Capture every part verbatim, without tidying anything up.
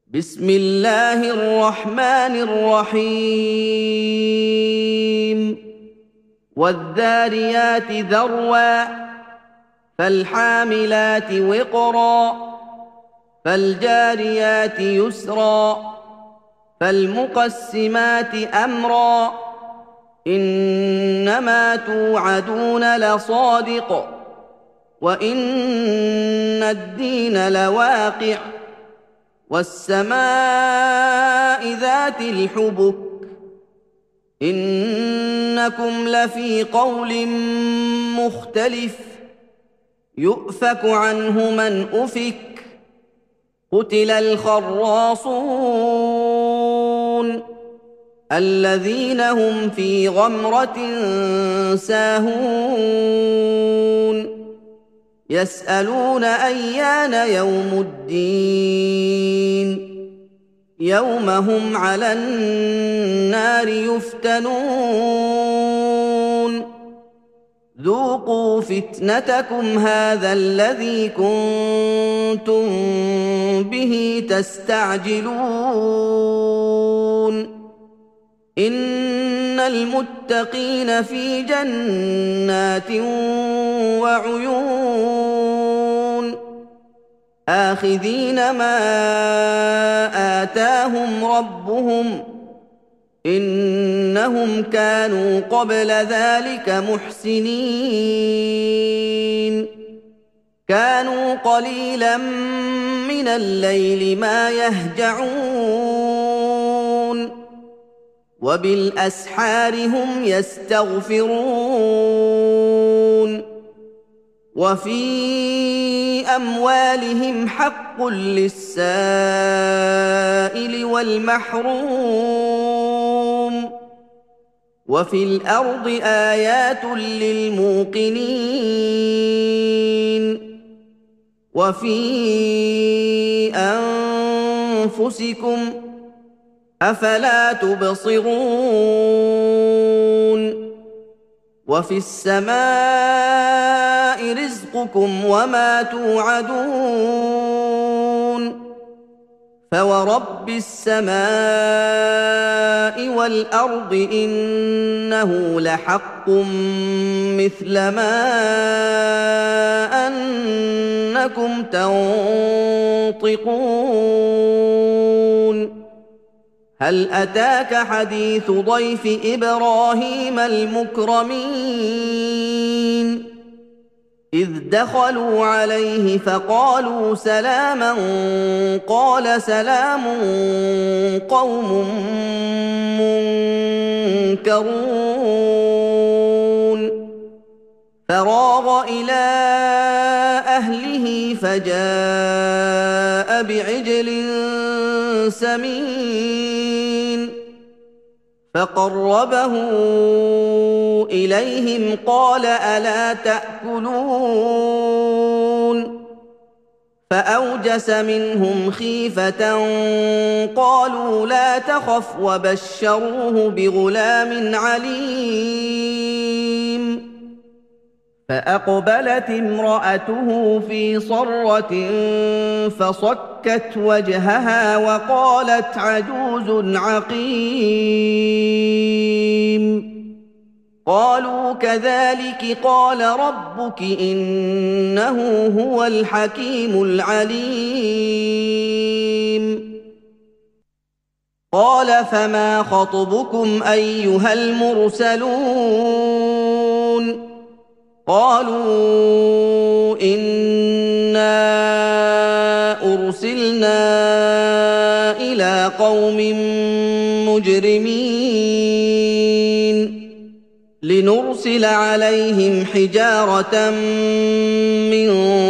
بسم الله الرحمن الرحيم والذاريات ذروا فالحاملات وقرا فالجاريات يسرا فالمقسمات أمرا إنما توعدون لصادق وإن الدين لواقع والسماء ذات الحبك إنكم لفي قول مختلف يؤفك عنه من أفك قتل الخراصون الذين هم في غمرة ساهون يسألون أيان يوم الدين يوم هم على النار يفتنون ذوقوا فتنتكم هذا الذي كنتم به تستعجلون إن المتقين في جنات وعيون آخذين ما آتاهم ربهم إنهم كانوا قبل ذلك محسنين كانوا قليلا من الليل ما يهجعون وبالأسحار هم يستغفرون وفي أموالهم حق للسائل والمحروم وفي الأرض آيات للموقنين وفي أنفسكم أفلا تبصرون وفي السماء رزقكم وما توعدون فورب السماء والأرض إنه لحق مثل ما أنكم تنطقون هل أتاك حديث ضيف إبراهيم المكرمين إذ دخلوا عليه فقالوا سلاما قال سلام قوم منكرون فراغ إلى أهله فجاء بعجل سمين فقربه إليهم قال ألا تأكلون فأوجس منهم خيفة قالوا لا تخف وبشروه بغلام عليم فأقبلت امرأته في صرة فصكت وجهها وقالت عجوز عقيم قالوا كذلك قال ربك إنه هو الحكيم العليم قال فما خطبكم أيها المرسلون قالوا إنا أرسلنا إلى قوم مجرمين لنرسل عليهم حجارة من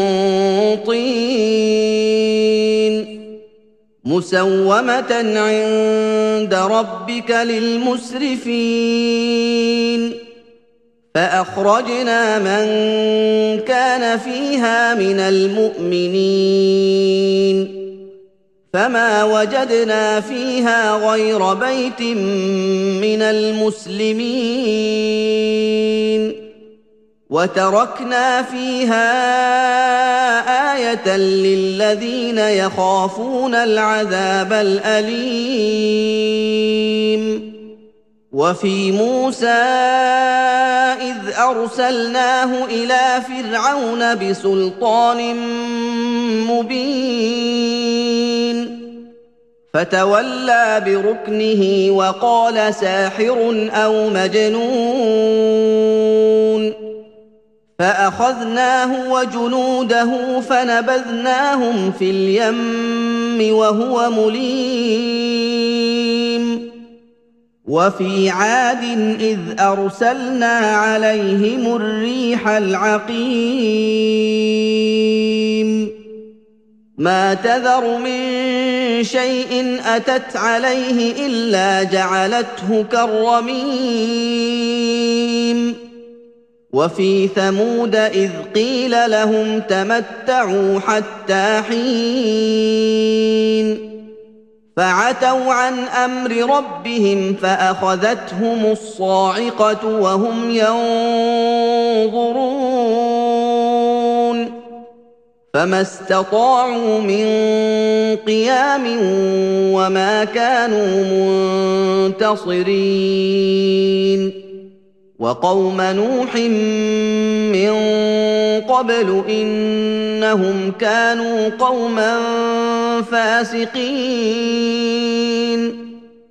طين مسومة عند ربك للمسرفين فأخرجنا من كان فيها من المؤمنين فما وجدنا فيها غير بيت من المسلمين وتركنا فيها آية للذين يخافون العذاب الأليم وفي موسى إذ أرسلناه إلى فرعون بسلطان مبين فتولى بركنه وقال ساحر أو مجنون فأخذناه وجنوده فنبذناهم في اليم وهو مليم وفي عاد إذ أرسلنا عليهم الريح العقيم ما تذر من شيء أتت عليه إلا جعلته كالرميم وفي ثمود إذ قيل لهم تمتعوا حتى حين فعتوا عن أمر ربهم فأخذتهم الصاعقة وهم ينظرون فما استطاعوا من قيام وما كانوا منتصرين وقوم نوح من قبل إنهم كانوا قوما فاسقين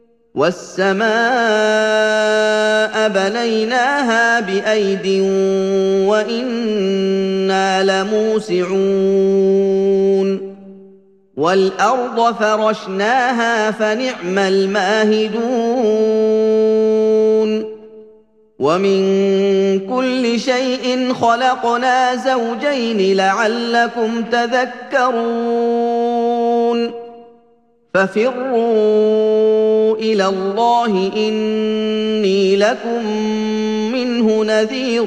والسماء بنيناها بأيد وإنا لموسعون والأرض فرشناها فنعم الماهدون ومن كل شيء خلقنا زوجين لعلكم تذكرون ففروا إلى الله إني لكم منه نذير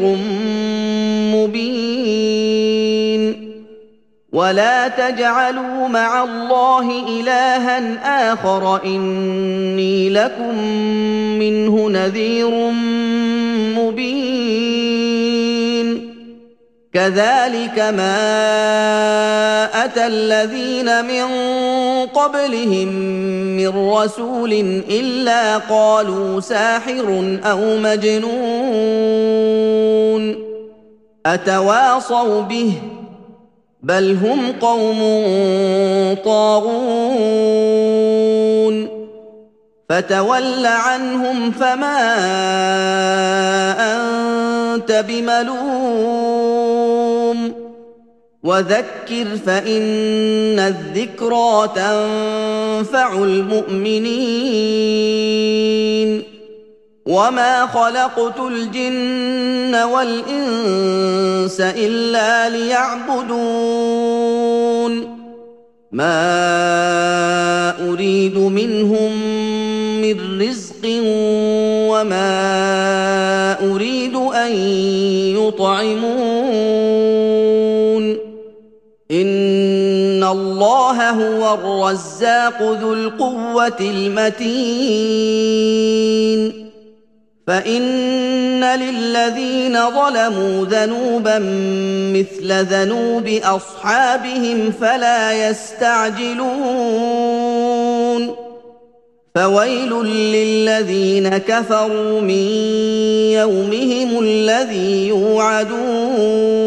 مبين ولا تجعلوا مع الله إلها آخر إني لكم منه نذير مبين كذلك ما أتى الذين من قبلهم من رسول إلا قالوا ساحر أو مجنون أتواصوا به بل هم قوم طاغون فتول عنهم فما أنت بملوم وذكر فإن الذكرى تنفع المؤمنين وما خلقت الجن والإنس إلا ليعبدون ما أريد منهم من رزق وما أريد أن يطعمون إن الله هو الرزاق ذو القوة المتين فإن للذين ظلموا ذنوبا مثل ذنوب أصحابهم فلا يستعجلون فويل للذين كفروا من يومهم الذي يوعدون